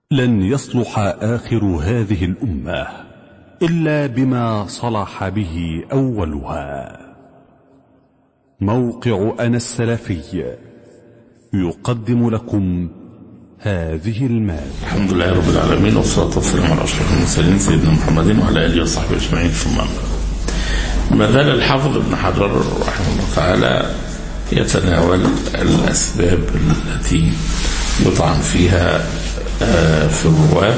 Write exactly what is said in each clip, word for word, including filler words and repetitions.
لن يصلح آخر هذه الأمة إلا بما صلح به أولها. موقع أنا السلفي يقدم لكم هذه المادة. الحمد لله رب العالمين، والصلاة والسلام على أشرف المرسلين سيدنا محمد وعلى آله وصحبه أجمعين، ثم ما زال الحافظ ابن حجر رحمه الله تعالى يتناول الأسباب التي يطعن فيها في الرواة،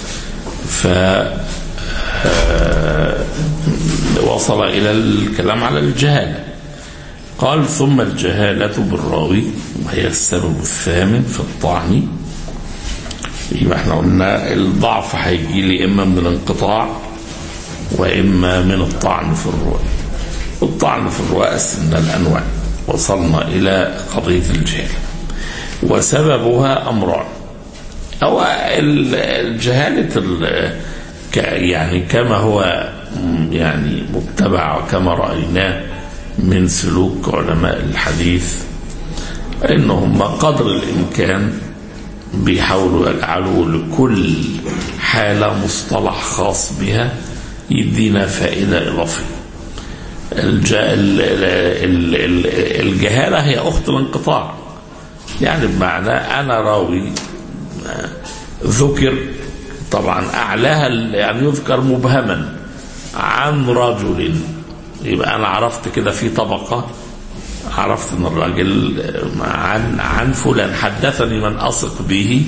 فوصل إلى الكلام على الجهالة. قال: ثم الجهالة بالراوي وهي السبب الثامن في الطعن. يبقى احنا قلنا الضعف هيجي لي إما من الانقطاع وإما من الطعن في الرواة. الطعن في الرواة قسمنا الأنواع، وصلنا إلى قضية الجهالة، وسببها أمران. أو الجهالة يعني كما هو يعني متبع وكما رأيناه من سلوك علماء الحديث، إنهم قدر الإمكان بيحاولوا يجعلوا لكل حالة مصطلح خاص بها يدينا فائدة إضافية. الجهالة هي أخت الانقطاع، يعني بمعنى أنا راوي ذكر طبعا أعلاها يعني يذكر مبهما عن رجل، يبقى أنا عرفت كده في طبقة، عرفت أن الراجل عن عن فلان، حدثني من أثق به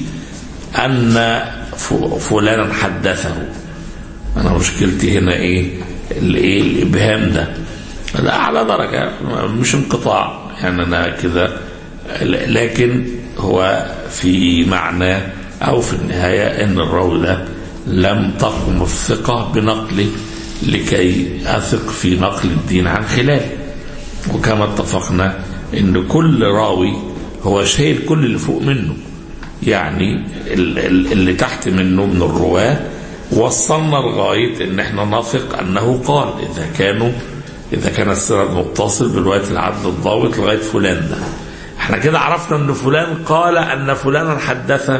أن فلانا حدثه. أنا مشكلتي هنا إيه؟ الإيه الإبهام ده، ده أعلى درجة، مش انقطاع يعني أنا كده، لكن هو في معنى أو في النهاية أن الراوي ده لم تقم الثقة بنقله لكي أثق في نقل الدين عن خلاله. وكما اتفقنا أن كل راوي هو شايل كل اللي فوق منه، يعني اللي تحت منه من الرواة وصلنا لغاية أن احنا نثق أنه قال، إذا كانوا إذا كان السند متصل برواية العدل الضابط لغاية فلان ده، احنا كده عرفنا أن فلان قال أن فلانا حدث.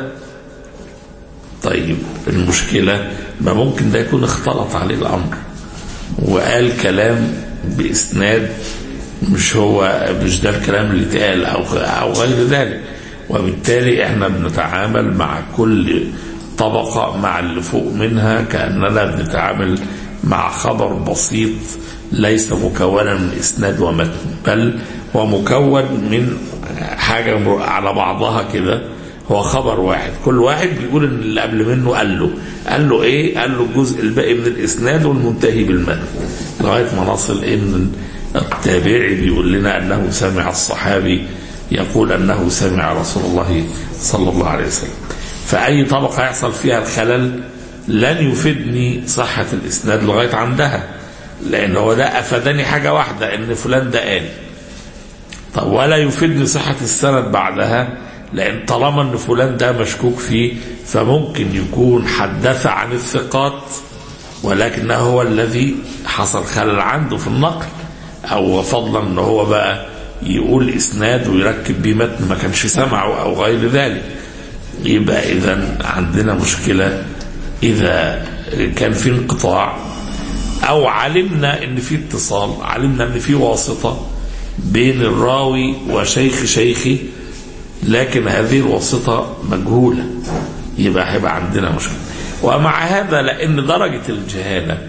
طيب المشكلة ما ممكن ده يكون اختلط عليه الأمر وقال كلام بإسناد مش هو مش ده الكلام اللي اتقال أو أو غير ذلك، وبالتالي احنا بنتعامل مع كل طبقة مع اللي فوق منها كأننا بنتعامل مع خبر بسيط ليس مكونا من إسناد ومتن، بل هو مكون من حاجة على بعضها كده، هو خبر واحد، كل واحد بيقول ان اللي قبل منه قال له قال له ايه قال له الجزء الباقي من الاسناد والمنتهي بالمتن، لغايه ما نصل ان التابعي بيقول لنا انه سمع الصحابي يقول انه سمع رسول الله صلى الله عليه وسلم. فاي طبقه يحصل فيها الخلل لن يفيدني صحه الاسناد لغايه عندها، لان هو ده افادني حاجه واحده ان فلان ده قال، طب ولا يفيدني صحه السند بعدها، لأن طالما أن فلان ده مشكوك فيه فممكن يكون حدث عن الثقات ولكنه هو الذي حصل خلل عنده في النقل، أو فضلا أنه هو بقى يقول إسناد ويركب بيه متن ما كانش سمعه أو غير ذلك. يبقى إذن عندنا مشكلة إذا كان في انقطاع أو علمنا أن في اتصال، علمنا أن في واسطة بين الراوي وشيخ شيخي لكن هذه الواسطة مجهولة، يبقى هيبقى عندنا مشكلة. ومع هذا لأن درجة الجهالة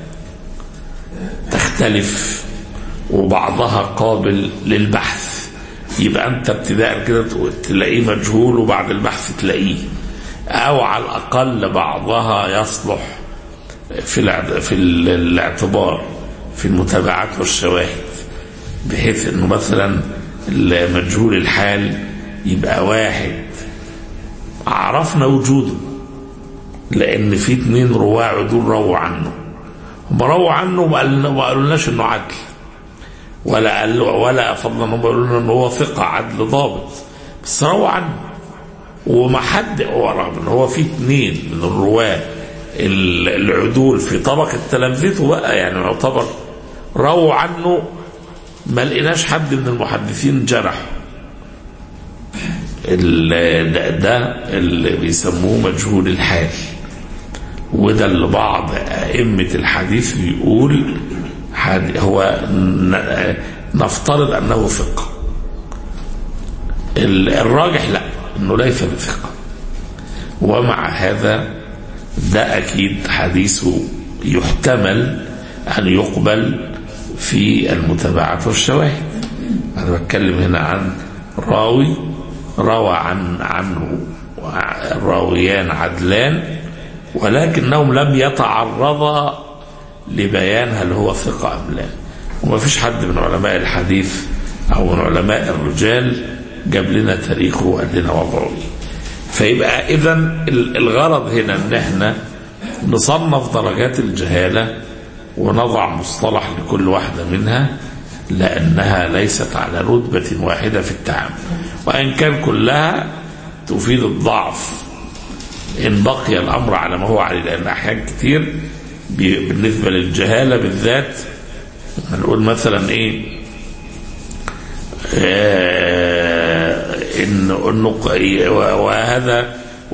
تختلف وبعضها قابل للبحث، يبقى أنت ابتداء كده تلاقيه مجهول وبعد البحث تلاقيه، أو على الأقل بعضها يصلح في في الاعتبار في المتابعات والشواهد، بحيث أنه مثلا مجهول الحال يبقى واحد عرفنا وجوده لأن في اتنين رواة عدول رووا عنه، هم رووا عنه وما قالولناش انه عدل، ولا قال ولا فضلا هم قالوا لنا انه هو ثقة عدل ضابط، بس رووا عنه وما حد، رغم ان هو في اتنين من الرواة العدول في طبقة تلامذته بقى، يعني يعتبر رووا عنه، ما لقيناش حد من المحدثين جرح ده, ده اللي بيسموه مجهول الحال، وده اللي بعض أئمة الحديث بيقول هو نفترض أنه ثقة. الراجح لا، أنه ليس بثقة، ومع هذا ده أكيد حديثه يحتمل أن يقبل في المتابعات والشواهد. أنا بتكلم هنا عن راوي روى عن عنه راويان عدلان، ولكنهم لم يتعرضا لبيان هل هو ثقة أم لا، وما فيش حد من علماء الحديث أو من علماء الرجال جاب لنا تاريخه وقال لنا وضعه. فيبقى إذن الغرض هنا أن احنا نصنف درجات الجهالة ونضع مصطلح لكل واحدة منها، لأنها ليست على رتبة واحدة في التعامل، وإن كان كلها تفيد الضعف إن بقي الأمر على ما هو عليه. لأن أحيان كتير بالنسبة للجهالة بالذات نقول مثلا إيه إنه وهذا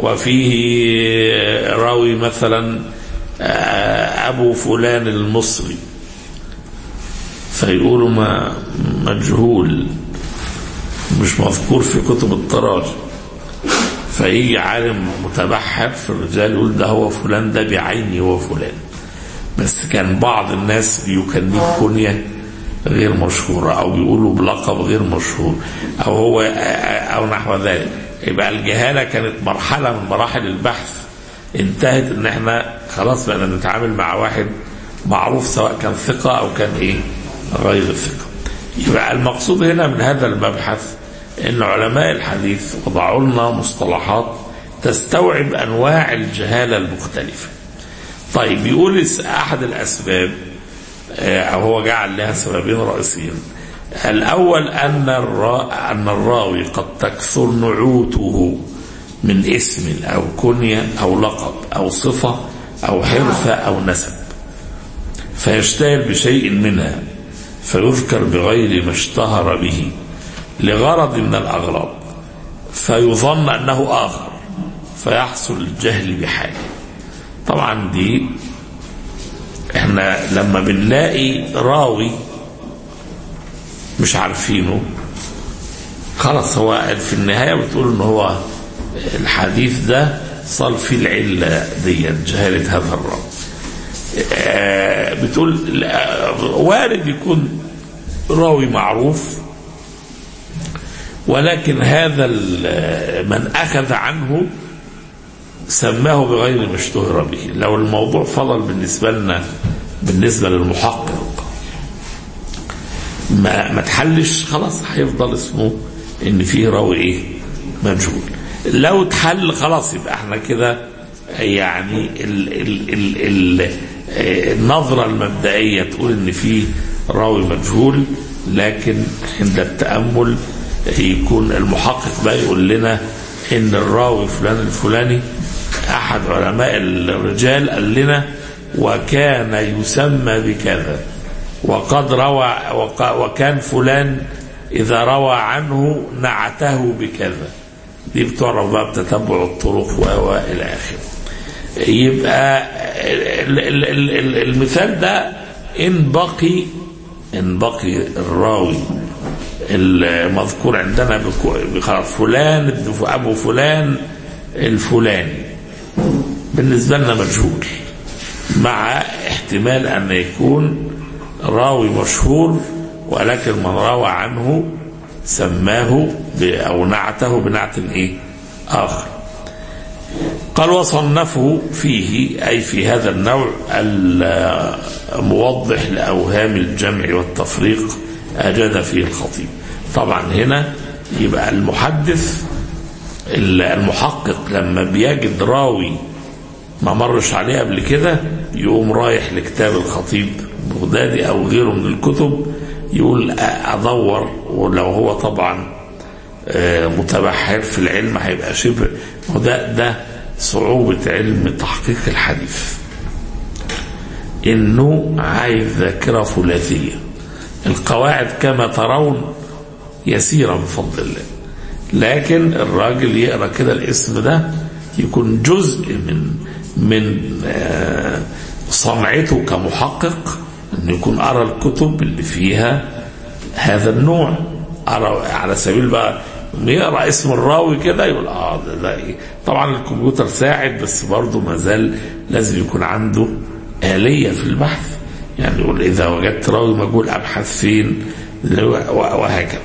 وفيه راوي مثلا أبو فلان المصري، فيقولوا ما مجهول مش مذكور في كتب التراجم، فيجي عالم متبحر في الرجال يقول ده هو فلان ده بعيني هو فلان، بس كان بعض الناس بيكنيه كنية غير مشهورة أو بيقولوا بلقب غير مشهور أو هو أو نحو ذلك. يبقى الجهالة كانت مرحلة من مراحل البحث انتهت ان احنا خلاص بقى نتعامل مع واحد معروف سواء كان ثقة أو كان إيه غير ثقة. يبقى المقصود هنا من هذا المبحث ان علماء الحديث وضعوا لنا مصطلحات تستوعب أنواع الجهالة المختلفة. طيب يقول أحد الأسباب أو هو جعل لها سببين رئيسيين. الأول أن الرا... أن الراوي قد تكثر نعوته من اسم أو كنية أو لقب أو صفة أو حرفة أو نسب، فيشتهر بشيء منها فيذكر بغير ما اشتهر به لغرض من الأغراض، فيظن أنه آخر فيحصل الجهل بحاله. طبعا دي احنا لما بنلاقي راوي مش عارفينه خلاص هو في النهاية بتقول ان هو الحديث ده صار فيه العلة دي جهالة هذا الراوي. بتقول وارد يكون راوي معروف ولكن هذا من أخذ عنه سماه بغير ما اشتهر به. لو الموضوع فضل بالنسبة لنا بالنسبة للمحقق ما ما تحلش خلاص هيفضل اسمه ان فيه راوي ايه مجهول. لو تحل خلاص يبقى احنا كده يعني ال ال ال ال النظرة المبدئية تقول ان فيه راوي مجهول، لكن عند التأمل يكون المحقق بقى يقول لنا ان الراوي فلان الفلاني احد علماء الرجال قال لنا وكان يسمى بكذا وقد روى وكان فلان اذا روى عنه نعته بكذا. دي بتعرف بقى بتتبع الطرق والى اخره. يبقى المثال ده ان بقي ان بقي الراوي المذكور عندنا بخلاف فلان ابو فلان الفلاني بالنسبة لنا مجهول، مع احتمال أن يكون راوي مشهور ولكن من روى عنه سماه أو نعته بنعت إيه آخر. قال وصنفه فيه أي في هذا النوع الموضح لأوهام الجمع والتفريق أجاد فيه الخطيب. طبعا هنا يبقى المحدث المحقق لما بيجد راوي ما مرش عليه قبل كده يقوم رايح لكتاب الخطيب بغدادي أو غيره من الكتب يقول أدور، ولو هو طبعا متبحر في العلم هيبقى شبه. وده ده صعوبة علم تحقيق الحديث، إنه عايز ذاكرة ثلاثية. القواعد كما ترون يسيرة بفضل الله، لكن الراجل يقرأ كده الاسم ده يكون جزء من من صنعته كمحقق، أن يكون أرى الكتب اللي فيها هذا النوع، أرى على سبيل بقى يقرأ اسم الراوي كده يقول آه ده, ده إيه. طبعا الكمبيوتر ساعد، بس برضه ما زال لازم يكون عنده آلية في البحث، يعني يقول إذا وجدت راوي مجهول أبحث فين وهكذا.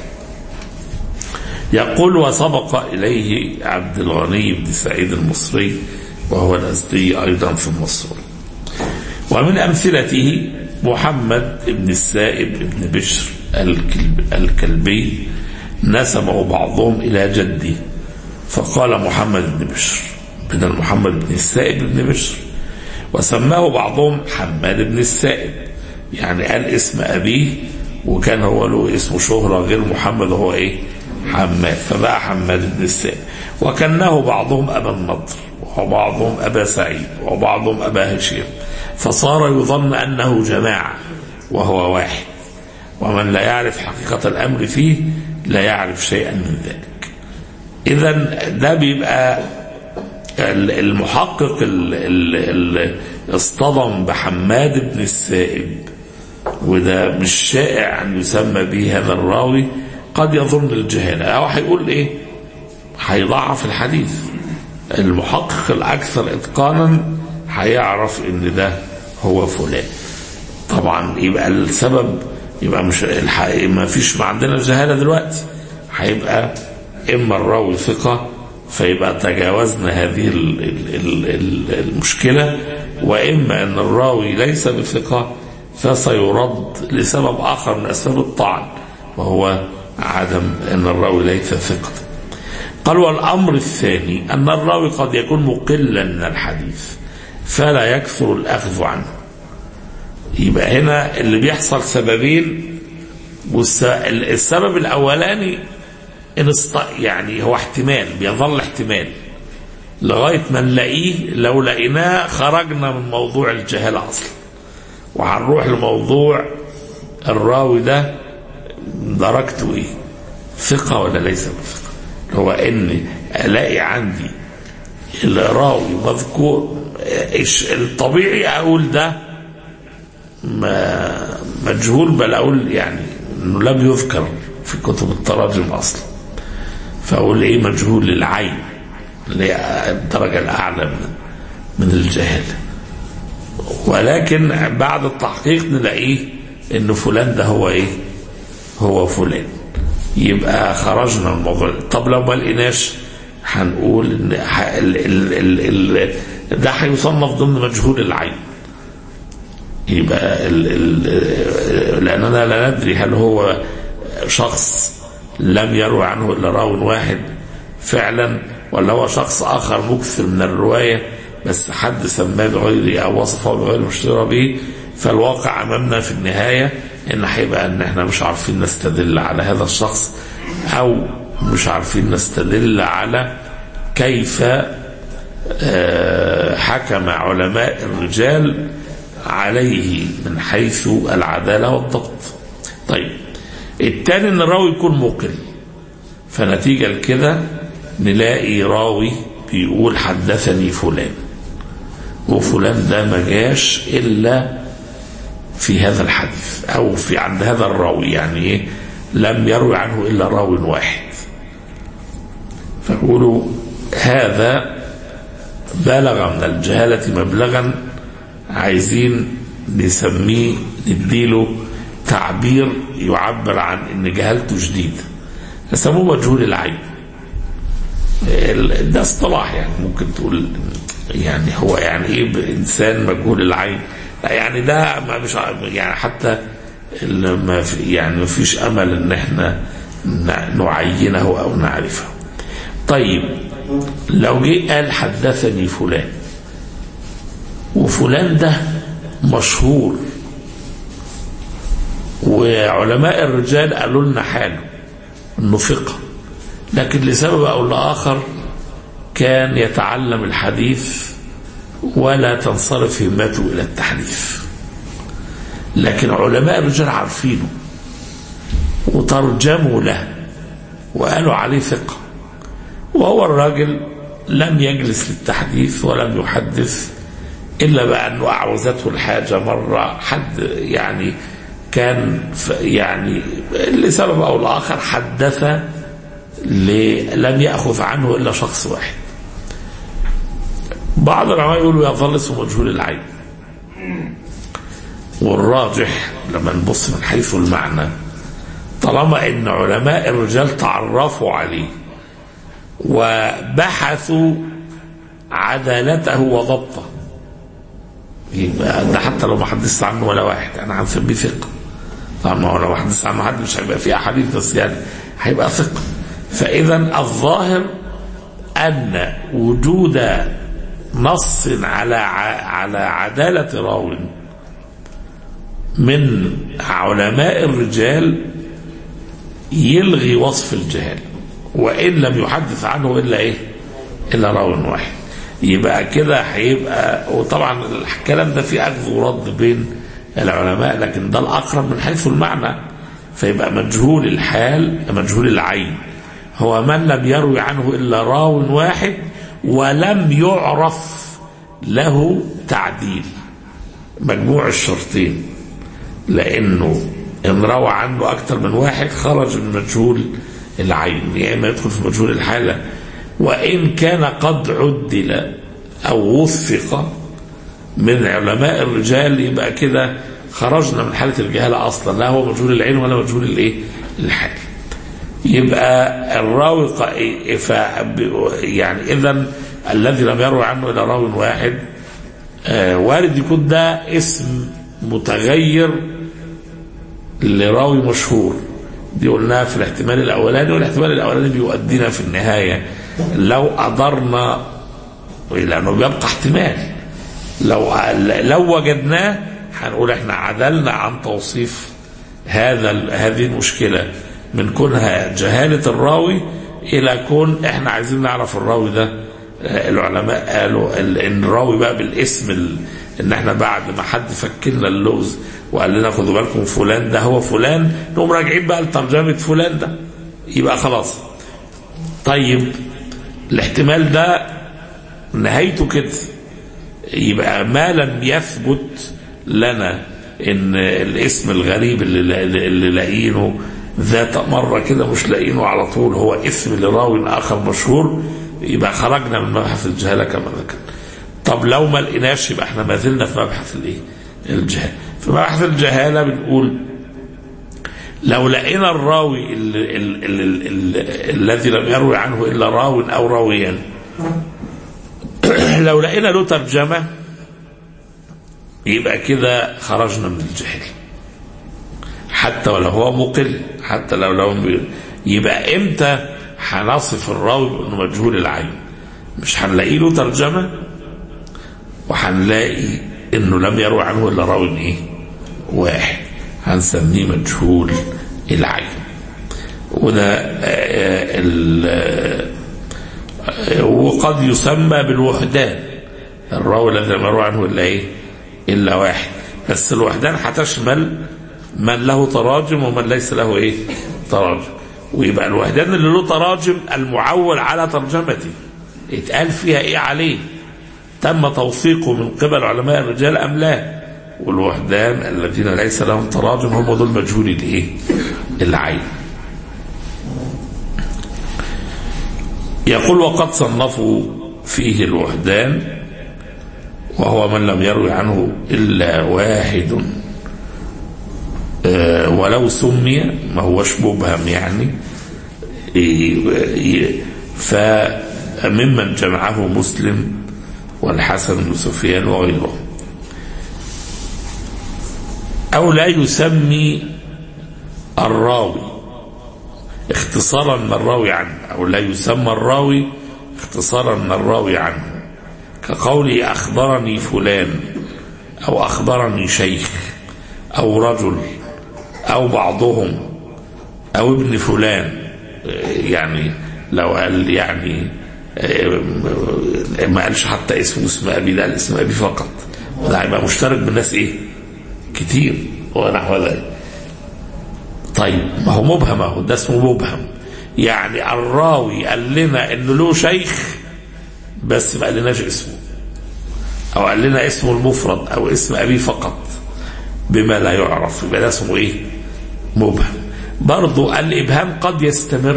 يقول وسبق إليه عبد الغني بن سعيد المصري وهو الأزدي أيضا في مصر. ومن أمثلته محمد بن السائب بن بشر الكلب الكلبي، نسبه بعضهم إلى جدي فقال محمد بن بشر بدل محمد بن السائب بن بشر، وسماه بعضهم حماد بن السائب، يعني قال اسم أبيه وكان هو له اسم شهرة غير محمد هو إيه حماد، فبقى حماد بن السائب. وكنه بعضهم أبا النضر وبعضهم أبا سعيد وبعضهم أبا هشيم، فصار يظن أنه جماعة وهو واحد، ومن لا يعرف حقيقة الأمر فيه لا يعرف شيئا من ذلك. إذن ده بيبقى المحقق اللي اصطدم بحماد بن السائب، وده مش شائع أن يسمى به هذا الراوي، قد يظن الجهالة أو هيقول إيه هيضعف الحديث. المحقق الأكثر إتقانا هيعرف إن ده هو فلان. طبعا يبقى السبب يبقى مش ما فيش ما عندنا جهالة دلوقتي، هيبقى إما الراوي ثقة فيبقى تجاوزنا هذه المشكلة، وإما أن الراوي ليس بثقة فسيرد لسبب آخر من أسباب الطعن، وهو عدم أن الراوي ليس ثقة. قال والأمر الثاني أن الراوي قد يكون مقلا من الحديث فلا يكثر الأخذ عنه. يبقى هنا اللي بيحصل سببين، والسبب الأولاني يعني هو احتمال، بيظل احتمال لغاية ما نلاقيه، لو لقيناه خرجنا من موضوع الجهالة أصلا وهنروح لموضوع الراوي ده درجته ايه، ثقة ولا ليس بثقة. هو ان الاقي عندي الراوي مذكور الطبيعي اقول ده مجهول، بل اقول يعني انه لم يذكر في كتب التراجم اصلا، فاقول ايه مجهول للعين اللي هي الدرجة الاعلى من من الجهالة. ولكن بعد التحقيق نلاقيه انه فلان ده هو ايه هو فلان، يبقى خرجنا من الموضوع. طب لو ما لقيناش هنقول ان ال ال ال ال ده هيصنف ضمن مجهول العين، يبقى ال ال لاننا لا ندري هل هو شخص لم يروي عنه الا راو واحد فعلا، ولا هو شخص اخر مكثر من الروايه بس حد سماه بغير او وصفه بغير مشترى به. فالواقع امامنا في النهايه ان هيبقى ان احنا مش عارفين نستدل على هذا الشخص، او مش عارفين نستدل على كيف حكم علماء الرجال عليه من حيث العدالة والضبط. طيب الثاني ان الراوي يكون مقل، فنتيجة لكده نلاقي راوي بيقول حدثني فلان، وفلان ده ما جاش الا في هذا الحديث او في عند هذا الراوي، يعني ايه لم يروي عنه الا راوي واحد، فيقولوا هذا بلغ من الجهالة مبلغا عايزين نسميه نديله تعبير يعبر عن ان جهالته شديدة، يسموه مجهول العين. ده اصطلاح يعني ممكن تقول يعني هو يعني ايه بانسان مجهول العين، يعني ده ما مش يعني حتى ما في يعني ما فيش امل ان احنا نعينه او نعرفه. طيب لو جه قال حدثني فلان، وفلان ده مشهور وعلماء الرجال قالوا لنا حاله انه ثقة، لكن لسبب او لاخر كان يتعلم الحديث ولا تنصرف همته الى التحديث، لكن علماء الرجال عارفينه وترجموا له وقالوا عليه ثقة، وهو الراجل لم يجلس للتحديث ولم يحدث إلا بأنه أعوزته الحاجة مرة، حد يعني كان يعني لسبب أو لآخر حدث لم يأخذ عنه إلا شخص واحد. بعض العلماء يقولوا يظل اسمه مجهول العين، والراجح لما نبص من حيث المعنى طالما ان علماء الرجال تعرفوا عليه وبحثوا عدالته وضبطه، يبقى ده حتى لو ما حدثت عنه ولا واحد انا هنسميه ثقه. طبعا ما هو لو حدثت عنه حد مش هيبقى فيه احاديث، بس يعني هيبقى ثقه. فاذا الظاهر ان وجود نص على على عداله راو من علماء الرجال يلغي وصف الجهال، وإن لم يحدث عنه إلا إيه إلا راو واحد. يبقى كده هيبقى، وطبعا الكلام ده فيه أخذ ورد بين العلماء، لكن ده الأقرب من حيث المعنى. فيبقى مجهول الحال مجهول العين هو من لم يروي عنه إلا راو واحد ولم يعرف له تعديل، مجموع الشرطين، لأنه إن روى عنه أكثر من واحد خرج من مجهول العين، يا إما يدخل في مجهول الحالة. وإن كان قد عدل أو وثق من علماء الرجال يبقى كده خرجنا من حالة الجهالة أصلا، لا هو مجهول العين ولا مجهول الإيه الحال. يبقى الراوي يعني إذن الذي لم يروي عنه إلا راو واحد آه وارد يكون ده اسم متغير لراوي مشهور. دي قلناها في الاحتمال الأولاني، والاحتمال الأولاني بيؤدينا في النهاية لو قدرنا، لأنه بيبقى احتمال، لو لو وجدناه هنقول احنا عدلنا عن توصيف هذا هذه المشكلة من كونها جهالة الراوي إلى كون احنا عايزين نعرف الراوي ده. العلماء قالوا ان الراوي بقى بالاسم، ان احنا بعد ما حد فكلنا اللغز وقال لنا خدوا بالكم فلان ده هو فلان، نقوم راجعين بقى لترجمة فلان ده، يبقى خلاص. طيب الاحتمال ده نهايته كده، يبقى ما لم يثبت لنا ان الاسم الغريب اللي, اللي لاقينه ذات مرة كده مش لاقينه على طول هو اسم لراوي آخر مشهور، يبقى خرجنا من مبحث الجهالة كما ذكر. طب لو ما لقيناش يبقى احنا ما زلنا في مبحث الايه الجهالة. في مبحث الجهالة بنقول لو لقينا الراوي الذي لم يروي عنه إلا راو أو راويان، لو لقينا له ترجمة يبقى كده خرجنا من الجهل، حتى ولو هو مقل، حتى لو لو يبقى امتى هنصف الراوي بأنه مجهول العين؟ مش هنلاقي له ترجمة وهنلاقي انه لم يروي عنه الا راوي ايه واحد، هنسميه مجهول العين. وده وقد يسمى بالوحدان، الراوي الذي لم يروي عنه الا ايه الا واحد، بس الوحدان هتشمل من له تراجم ومن ليس له ايه تراجم. ويبقى الوحدان اللي له تراجم المعول على ترجمته اتقال فيها ايه عليه، تم توثيقه من قبل علماء الرجال ام لا. والوحدان الذين ليس لهم تراجم هم دول مجهول الايه العين. يقول وقد صنفوا فيه الوحدان وهو من لم يروي عنه الا واحد ولو سمي، ما هوش مبهم يعني، فممن جمعه مسلم والحسن بن سفيان وغيره. أو لا يسمي الراوي اختصارا من الراوي عنه، أو لا يسمى الراوي اختصارا من الراوي عنه، كقوله أخبرني فلان أو أخبرني شيخ أو رجل أو بعضهم أو ابن فلان. يعني لو قال يعني ما قالش حتى اسمه اسم أبي، لا اسم أبي فقط، ده هيبقى مشترك بالناس إيه كتير ونحو ذلك. طيب ما هو مبهم، اهو ده اسمه مبهم. يعني الراوي قال لنا انه له شيخ بس ما قالناش اسمه، او قال لنا اسمه المفرد او اسم ابيه فقط بما لا يعرف، يبقى ده اسمه ايه؟ مبهم. برضو الابهام قد يستمر،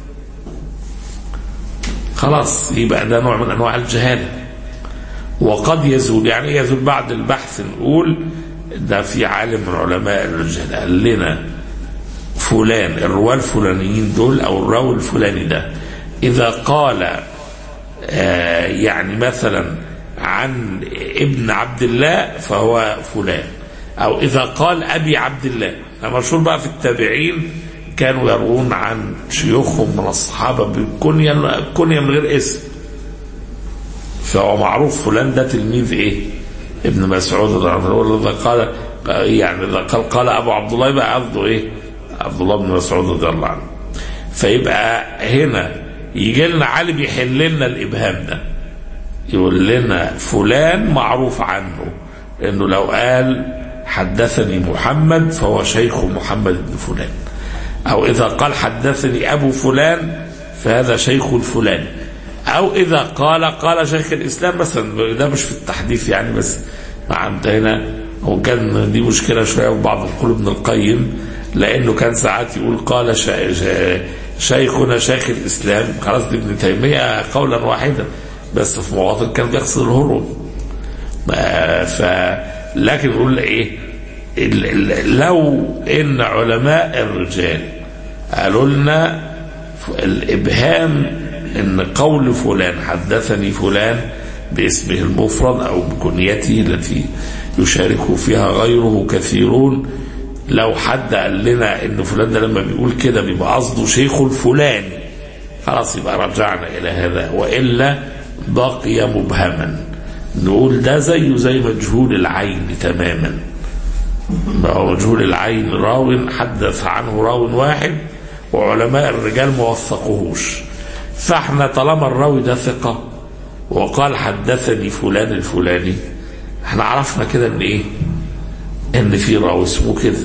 خلاص يبقى ده نوع من انواع الجهاله. وقد يزول، يعني يزول بعد البحث، نقول ده في عالم من علماء الرجال قال لنا فلان الرواه الفلانيين دول او الراوي الفلاني ده اذا قال آه يعني مثلا عن ابن عبد الله فهو فلان، او اذا قال ابي عبد الله. مشهور بقى في التابعين كانوا يروون عن شيوخهم من الصحابه بالكنيه كنيه من غير اسم، فهو معروف فلان ده تلميذ ايه؟ ابن مسعود رضي الله عنه. قال يعني اذا قال قال ابو عبد الله يبقى قصده ايه؟ عبد الله بن مسعود رضي الله عنه. فيبقى هنا يجي لنا عالم يحل لنا الابهام ده، يقول لنا فلان معروف عنه انه لو قال حدثني محمد فهو شيخ محمد بن فلان، او اذا قال حدثني ابو فلان فهذا شيخ الفلان، او اذا قال قال شيخ الاسلام مثلا. ده مش في التحديث يعني، بس عند هنا وكان دي مشكله شويه في بعض القول ابن القيم، لانه كان ساعات يقول قال شيخنا شيخ الاسلام، خلاص دي ابن تيميه قولا واحدا، بس في مواطن كان بيقصد الهروب. ف لكن يقول ايه؟ لو ان علماء الرجال قالوا لنا الابهام ان قول فلان حدثني فلان باسمه المفرد او بكنيته التي يشاركه فيها غيره كثيرون، لو حد قال لنا ان فلان ده لما بيقول كده بيبقى قصده شيخ الفلاني، خلاص يبقى رجعنا الى هذا، والا بقي مبهما. نقول ده زيه زي مجهول العين تماما. هو مجهول العين راو حدث عنه راو واحد وعلماء الرجال ما وثقوهوش، فاحنا طالما الراوي ده ثقه وقال حدثني فلان الفلاني، احنا عرفنا كده ان ايه؟ ان في راوي اسمه كده،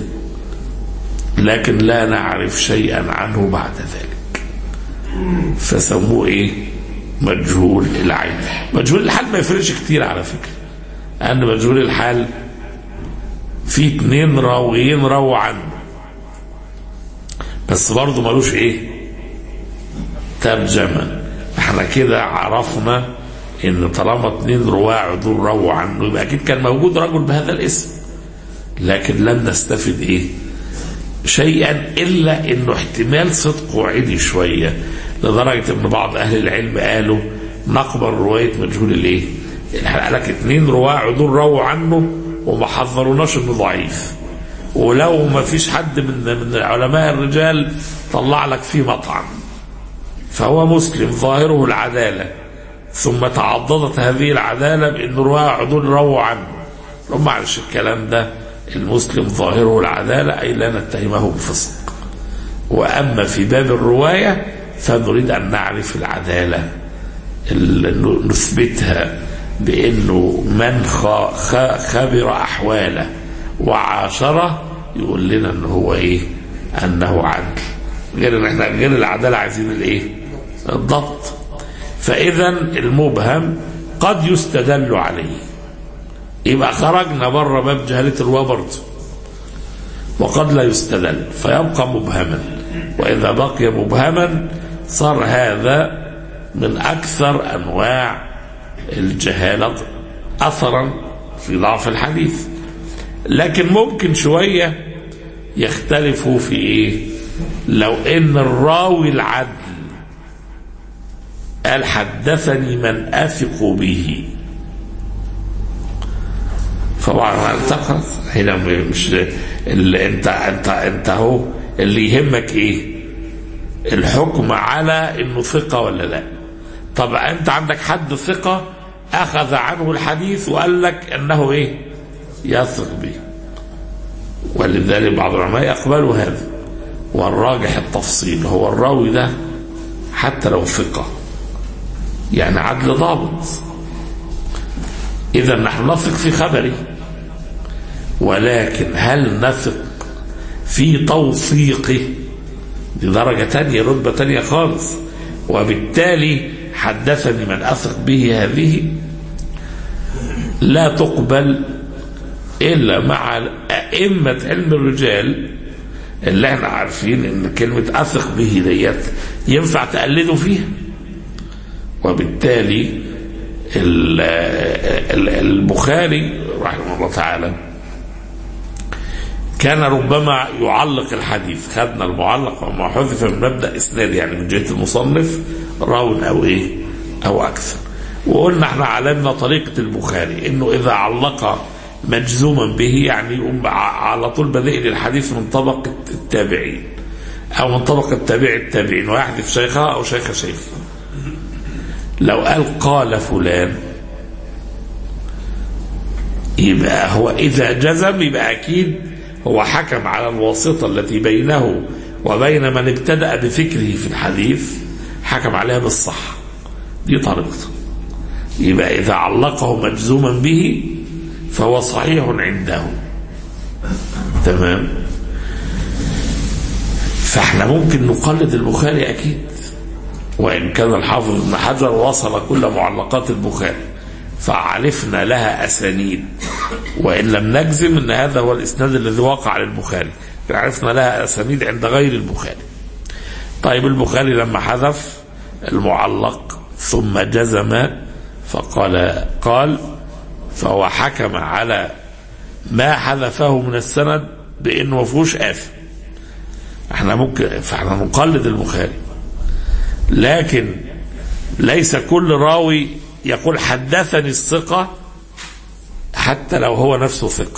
لكن لا نعرف شيئا عنه بعد ذلك، فسموه ايه؟ مجهول العين. مجهول الحال ما يفرقش كتير على فكره، لان مجهول الحال في اتنين راويين رووا عنه بس برضه ملوش ايه؟ ترجمه. احنا كده عرفنا ان طالما اتنين رواه عدول رووا عنه يبقى اكيد كان موجود رجل بهذا الاسم، لكن لم نستفد ايه؟ شيئا، الا انه احتمال صدقه عدي شويه، لدرجه ان بعض اهل العلم قالوا نقبل روايه مجهول الايه؟ قال لك اتنين رواه عدول رووا عنه وما حذروناش انه ضعيف، ولو ما فيش حد من من علماء الرجال طلع لك فيه مطعم فهو مسلم ظاهره العداله، ثم تعضدت هذه العداله بان رواه عدول رووا عنه، معلش الكلام ده المسلم ظاهره العداله اي لا نتهمه بفسق. واما في باب الروايه فنريد ان نعرف العداله، نثبتها بانه من خبر احواله وعاشره يقول لنا ان هو ايه؟ انه عدل، غير ان احنا غير العداله عايزين الايه؟ الضبط. فاذا المبهم قد يستدل عليه، يبقى خرجنا بره باب جهاله الرواة برضه، وقد لا يستدل فيبقى مبهما. واذا بقي مبهما صار هذا من اكثر انواع الجهاله اثرا في ضعف الحديث. لكن ممكن شويه يختلفوا في ايه؟ لو ان الراوي العدل قال حدثني من اثق به، طبعا هنا مش اللي انت انت انت هو اللي يهمك ايه؟ الحكم على انه ثقه ولا لا. طب انت عندك حد ثقه اخذ عنه الحديث وقال لك انه ايه؟ يثق به، ولذلك بعض العلماء يقبلوا هذا، والراجح التفصيل. هو الراوي ده حتى لو ثقه يعني عدل ضابط، اذا نحن نثق في خبره، ولكن هل نثق في توثيقه دي درجة تانية، رتبة تانية خالص. وبالتالي حدثني من أثق به هذه لا تقبل إلا مع أئمة علم الرجال اللي احنا عارفين ان كلمة أثق به ديت ينفع تقلدوا فيها. وبالتالي البخاري رحمه الله تعالى كان ربما يعلق الحديث، خدنا المعلق وما حذف من مبدأ إسناد، يعني من جهة المصنف راون أو إيه أو أكثر. وقلنا احنا علمنا طريقة البخاري انه إذا علق مجزوما به يعني يقوم على طول بدء الحديث من طبقة التابعين أو من طبقة تابع التابعين ويحذف شيخها أو شيخ شيخ. لو قال قال فلان يبقى هو إذا جزم يبقى أكيد هو حكم على الواسطة التي بينه وبين من ابتدأ بفكره في الحديث، حكم عليها بالصح. دي طريقته. يبقى إذا علقه مجزوما به فهو صحيح عنده. تمام. فاحنا ممكن نقلد البخاري أكيد، وإن كان الحافظ ابن حجر وصل كل معلقات البخاري فعرفنا لها أسانيد، وإن لم نجزم أن هذا هو الإسناد الذي وقع للبخاري، عرفنا لها أسانيد عند غير البخاري. طيب البخاري لما حذف المعلق ثم جزم فقال قال فهو حكم على ما حذفه من السند بأنه ما فيهوش آثم. احنا ممكن فاحنا نقلد البخاري، لكن ليس كل راوي يقول حدثني الثقة حتى لو هو نفسه ثقة.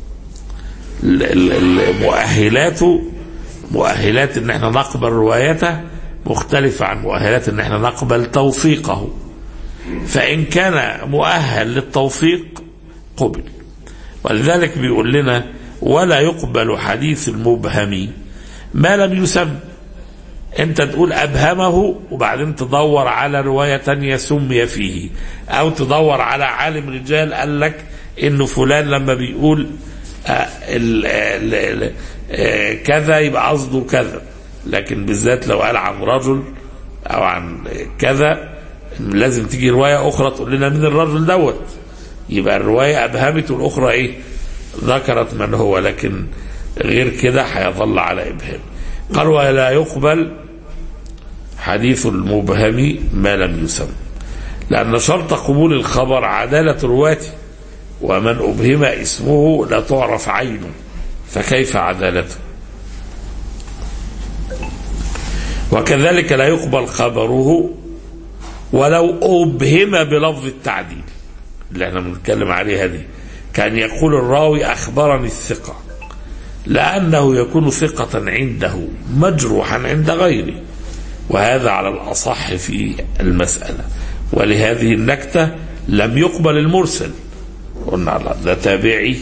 مؤهلاته مؤهلات ان احنا نقبل روايته مختلفة عن مؤهلات ان احنا نقبل توثيقه. فإن كان مؤهل للتوثيق قبل. ولذلك بيقول لنا ولا يقبل حديث المبهم ما لم يسم. انت تقول أبهمه وبعدين تدور على رواية تانية سمي فيه، او تدور على عالم رجال قال لك انه فلان لما بيقول آه ال ال آه كذا يبقى قصده كذا، لكن بالذات لو قال عن رجل او عن كذا لازم تيجي رواية أخرى تقول لنا من الرجل دوت، يبقى الرواية أبهمت والأخرى إيه ذكرت من هو، لكن غير كده هيظل على إبهام. قال ولا يقبل حديث المبهم ما لم يسم، لأن شرط قبول الخبر عدالة رواته، ومن أبهم اسمه لا تعرف عينه فكيف عدالته. وكذلك لا يقبل خبره ولو أبهم بلفظ التعديل اللي احنا بنتكلم عليها دي، كان يقول الراوي أخبرني الثقة، لأنه يكون ثقة عنده مجروحا عند غيره، وهذا على الأصح في المسألة. ولهذه النكتة لم يقبل المرسل. قلنا ده تابعي،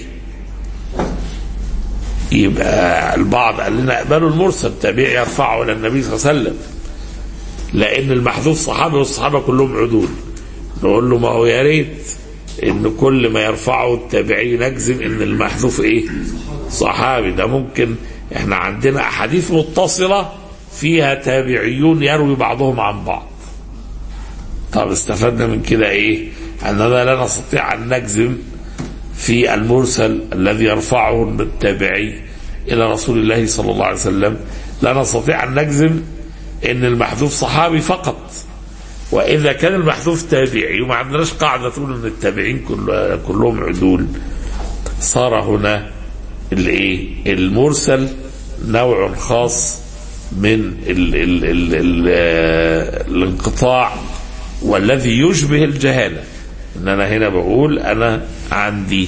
يبقى البعض قال لنا اقبلوا المرسل، تابعي يرفعه إلى النبي صلى الله عليه وسلم، لأن المحذوف صحابي والصحابة كلهم عدول. نقول له ما هو يا ريت إن كل ما يرفعه التابعي نجزم إن المحذوف إيه صحابي. ده ممكن إحنا عندنا أحاديث متصلة فيها تابعيون يروي بعضهم عن بعض. طب استفدنا من كده إيه؟ أننا لا نستطيع أن نجزم في المرسل الذي يرفعه التابعي إلى رسول الله صلى الله عليه وسلم، لا نستطيع أن نجزم ان المحذوف صحابي فقط. واذا كان المحذوف تابعي وما عندناش قاعده تقول ان التابعين كل كلهم عدول، صار هنا الايه المرسل نوع خاص من ال ال ال ال الانقطاع والذي يشبه الجهاله. ان انا هنا بقول انا عندي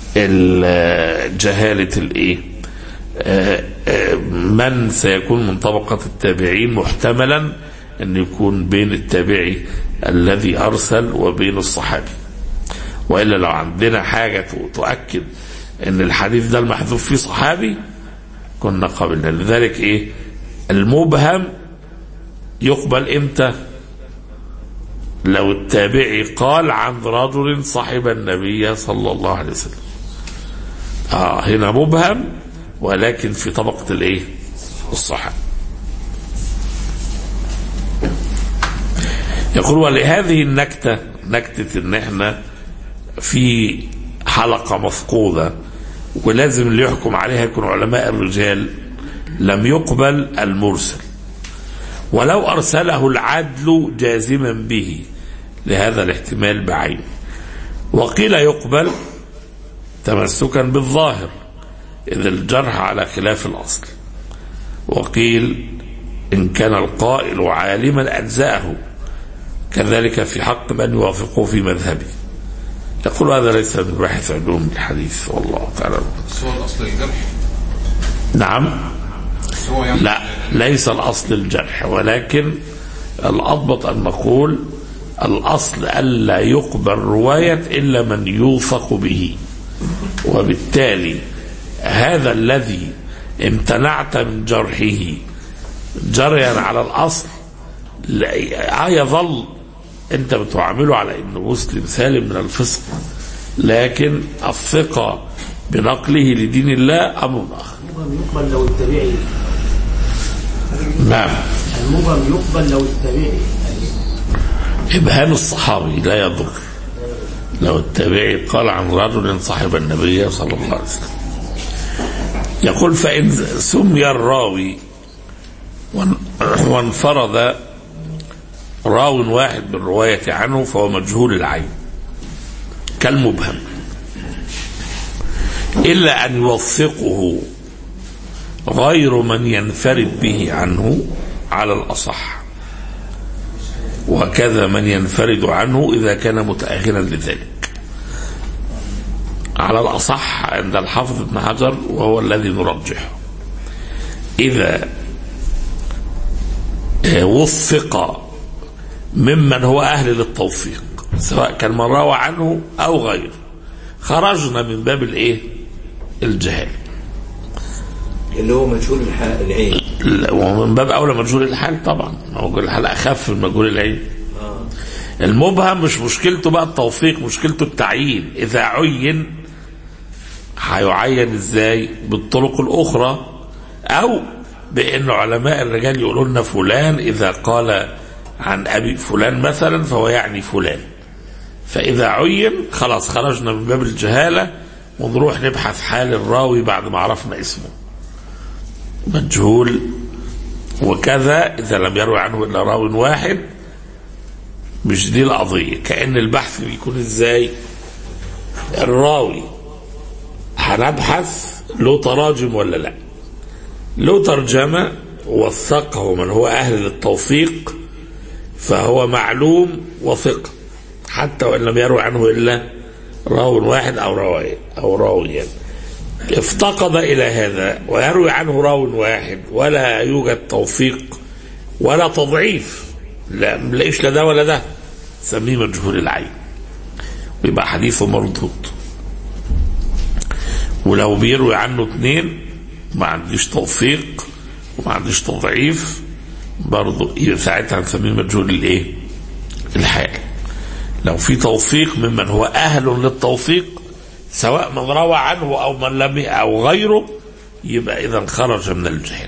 جهاله الايه من سيكون من طبقة التابعين، محتملا أن يكون بين التابعي الذي أرسل وبين الصحابي. وإلا لو عندنا حاجة تؤكد أن الحديث ده المحذوف فيه صحابي كنا قبلنا. لذلك إيه المبهم يقبل إمتى؟ لو التابعي قال عن رجل صاحب النبي صلى الله عليه وسلم. آه هنا مبهم ولكن في طبقة الايه الصحابة. يقول ولهذه النكتة، نكتة ان احنا في حلقة مفقودة ولازم اللي يحكم عليها يكون علماء الرجال، لم يقبل المرسل ولو أرسله العدل جازما به لهذا الاحتمال بعينه. وقيل يقبل تمسكا بالظاهر إذ الجرح على خلاف الأصل، وقيل إن كان القائل عالما أجزأه، كذلك في حق من يوافقه في مذهبه. يقول هذا ليس من باحث علوم الحديث والله تعالى. هو الأصل الجرح؟ نعم، لا ليس الأصل الجرح، ولكن الأضبط أن نقول الأصل ألا يقبل رواية إلا من يوثق به، وبالتالي هذا الذي امتنعت من جرحه جريا على الأصل لا يظل أنت بتعامله على أنه مسلم سالم من الفسق، لكن الثقة بنقله لدين الله أمر آخر. المبهم يقبل لو التابعي. نعم، المبهم يقبل لو التابعي. إبهام الصحابي لا يضر لو التابعي قال عن رجل صاحب النبي صلى الله عليه وسلم. يقول فإن سمي الراوي وانفرد راو واحد بالرواية عنه فهو مجهول العين كالمبهم، إلا أن يوثقه غير من ينفرد به عنه على الأصح، وكذا من ينفرد عنه إذا كان متأخرا لذلك على الأصح عند الحافظ ابن حجر، وهو الذي نرجحه. إذا وثق ممن هو أهل للتوثيق سواء كان من روى عنه أو غيره خرجنا من باب الإيه؟ الجهال اللي هو مجهول العين، ومن باب أولى مجهول الحال طبعا، مجهول الحال أخف من مجهول العين. آه. المبهم مش مشكلته بقى التوثيق، مشكلته التعيين. إذا عين هيعين إزاي؟ بالطرق الأخرى، أو بأن علماء الرجال يقولون لنا فلان إذا قال عن أبي فلان مثلا فهو يعني فلان، فإذا عين خلاص خرجنا من باب الجهالة ونروح نبحث حال الراوي بعد ما عرفنا اسمه مجهول. وكذا إذا لم يروي عنه إلا راو واحد، مش دي القضية. كأن البحث بيكون إزاي؟ الراوي هنبحث له تراجم ولا لا، له ترجمة وثقه من هو أهل للتوثيق فهو معلوم وثق حتى وإن لم يروي عنه إلا راو واحد أو راوي أو راويان. افتقد إلى هذا ويروي عنه راو واحد ولا يوجد توثيق ولا تضعيف، لا ملاقيش لا ده ولا ده، سميه مجهول العين ويبقى حديثه مردود. ولو بيروي عنه اثنين ما عنديش توثيق وما عنديش تضعيف برضه ساعتها نسميه مجهول الايه؟ الحال. لو في توثيق ممن هو أهل للتوثيق سواء من روى عنه أو من لم أو غيره يبقى إذا خرج من الجهل.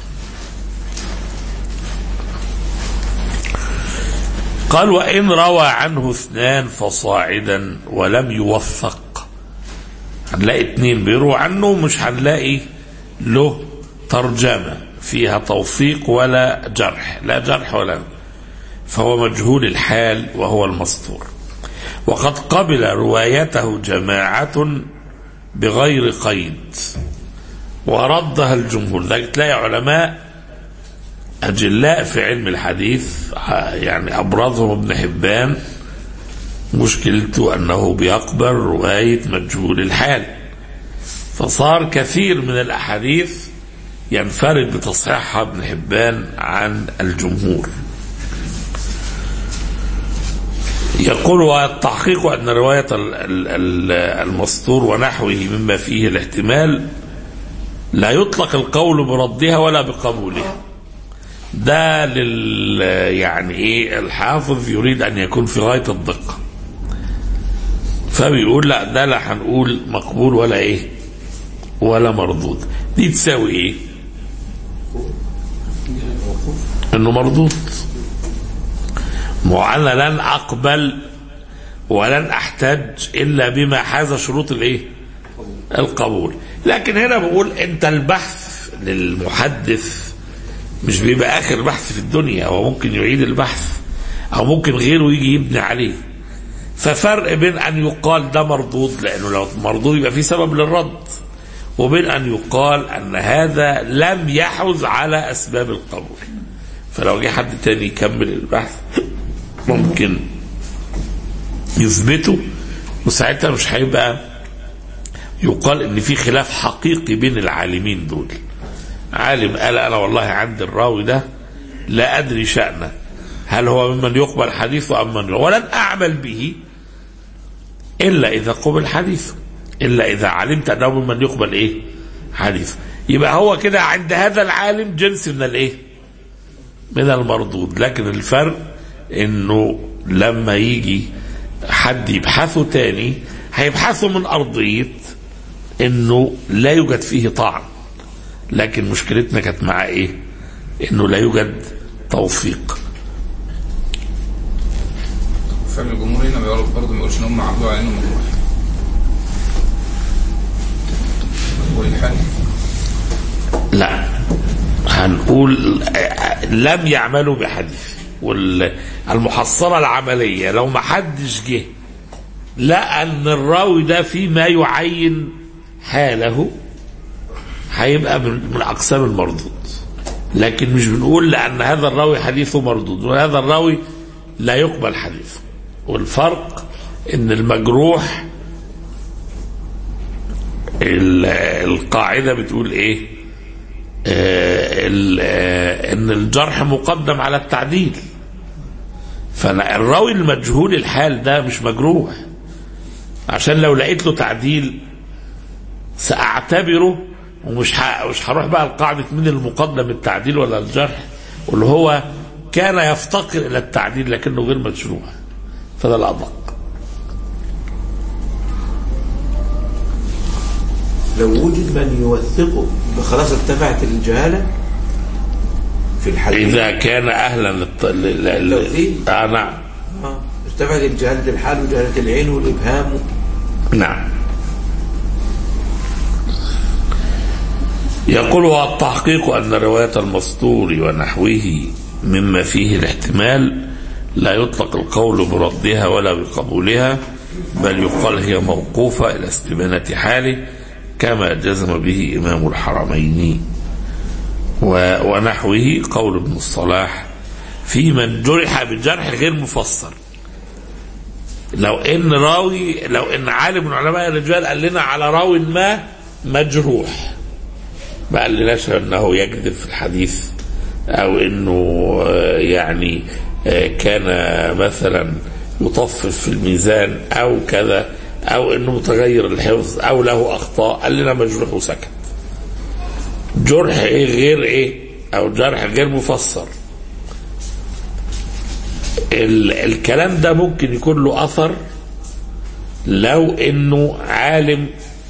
قال وإن روى عنه اثنان فصاعدا ولم يوثق، هنلاقي اثنين بيروى عنه مش هنلاقي له ترجمة فيها توثيق ولا جرح، لا جرح ولا، فهو مجهول الحال وهو المستور. وقد قبل روايته جماعة بغير قيد وردها الجمهور. ذلك تلاقي علماء أجلاء في علم الحديث يعني أبرزهم ابن حبان مشكلته أنه بيقبل رواية مجهول الحال، فصار كثير من الأحاديث ينفرد بتصحيحها ابن حبان عن الجمهور. يقول والتحقيق أن رواية المستور ونحوه مما فيه الاحتمال لا يطلق القول بردها ولا بقبولها. ده لل يعني ايه الحافظ يريد ان يكون في غاية الدقة، فبيقول لا ده لا هنقول مقبول ولا ايه ولا مردود. دي تساوي ايه؟ انه مردود. وأنا لن أقبل ولن أحتج إلا بما حاز شروط الإيه؟ القبول. لكن هنا بقول أنت البحث للمحدث مش بيبقى آخر بحث في الدنيا، هو ممكن يعيد البحث أو ممكن غيره يجي يبني عليه. ففرق بين أن يقال ده مردود لأنه لو مردود يبقى فيه سبب للرد، وبين أن يقال أن هذا لم يحوز على أسباب القبول. فلو جه حد تاني يكمل البحث ممكن يثبته، وساعتها مش هيبقى يقال ان في خلاف حقيقي بين العالمين دول. عالم قال انا والله عندي الراوي ده لا ادري شأنه، هل هو ممن يقبل حديثه ام من، ولن اعمل به الا اذا قبل حديثه، الا اذا علمت انه ممن يقبل ايه حديثه. يبقى هو كده عند هذا العالم جنس من الايه من المردود. لكن الفرق انه لما يجي حد يبحثه تاني هيبحثه من ارضية انه لا يوجد فيه طعن، لكن مشكلتنا كانت مع ايه؟ انه لا يوجد توفيق. فهم الجمهور هنا برضه ما يقولش ان هم عبدوا على انه مجروح. والحل لا، هنقول لم يعملوا بحديث. والمحصلة العملية لو ما حدش جه لا ان الراوي ده فيما يعين حاله هيبقى من اقسام المردود. لكن مش بنقول لان هذا الراوي حديثه مردود وهذا الراوي لا يقبل حديثه. والفرق ان المجروح القاعدة بتقول ايه؟ آه ان الجرح مقدم على التعديل. فالراوي المجهول الحال ده مش مجروح، عشان لو لقيت له تعديل سأعتبره، ومش مش هروح بقى القاعدة من المقدم التعديل ولا الجرح، واللي هو كان يفتقر إلى التعديل لكنه غير مجروح، فده الأدق. لو وجد من يوثقه خلاص ارتفعت الجهالة في الحديث إذا كان أهلا للط... ل... ل... آه نعم آه. ارتفعت الجهالة الحال وجهالة العين والإبهام. نعم. يقول والتحقيق أن رواية المسطور ونحوه مما فيه الاحتمال لا يطلق القول بردها ولا بقبولها، بل يقال هي موقوفة إلى استبانة حاله كما جزم به إمام الحرمين. ونحوه قول ابن الصلاح في من جرح بجرح غير مفسر. لو ان راوي لو ان عالم من علماء الرجال قال لنا على راوي ما مجروح، ما قال لناش انه يكذب في الحديث او انه يعني كان مثلا يطفف في الميزان او كذا او انه متغير الحفظ او له اخطاء، قال لنا مجروح وسكت. جرح ايه غير ايه او جرح غير مفسر. الكلام ده ممكن يكون له اثر لو انه عالم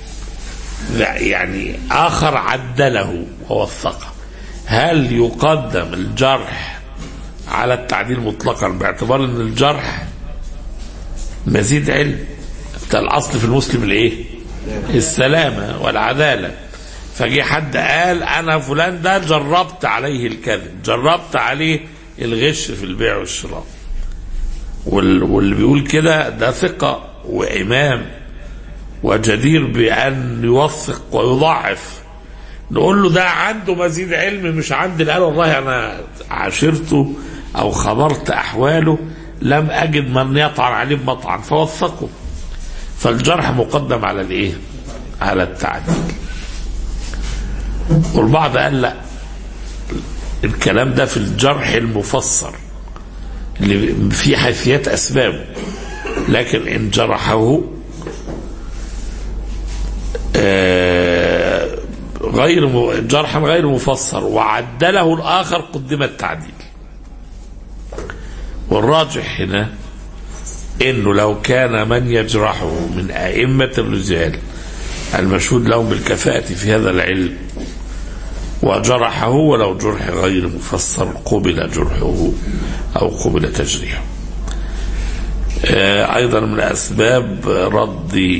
يعني اخر عدله ووثقه. هل يقدم الجرح على التعديل مطلقا باعتبار ان الجرح مزيد علم؟ الاصل في المسلم الايه؟ السلامة والعدالة. فجي حد قال انا فلان ده جربت عليه الكذب، جربت عليه الغش في البيع والشراء، واللي بيقول كده ده ثقة وامام وجدير بان يوثق ويضعف. نقول له ده عنده مزيد علم مش عندي. قال والله انا عاشرته او خبرت احواله لم اجد من يطعن عليه بمطعن فوثقه. فالجرح مقدم على الايه؟ على التعديل. والبعض قال لا، الكلام ده في الجرح المفسر اللي في حيثيات اسبابه، لكن ان جرحه آه غير جرحا غير مفسر وعدله الاخر قدم التعديل. والراجح هنا انه لو كان من يجرحه من ائمة الرجال المشهود لهم بالكفاءة في هذا العلم وجرحه ولو جرح غير مفسر قبل جرحه او قبل تجريحه. أيضا من أسباب رد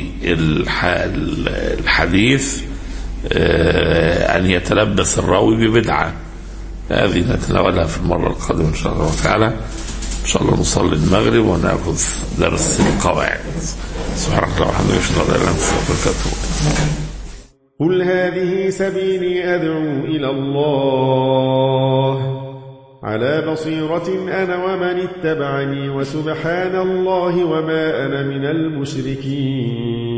الحديث أن يتلبس الراوي ببدعة. هذه نتناولها في المرة القادمة إن شاء الله تعالى. إن شاء الله نصلي المغرب ونأخذ درس القواعد. سبحانك اللهم وبحمدك أشهد أن لا إله إلا أنت أستغفرك وأتوب إليك. قل هذه سبيلي أدعو إلى الله على بصيرة أنا ومن اتبعني وسبحان الله وما أنا من المشركين.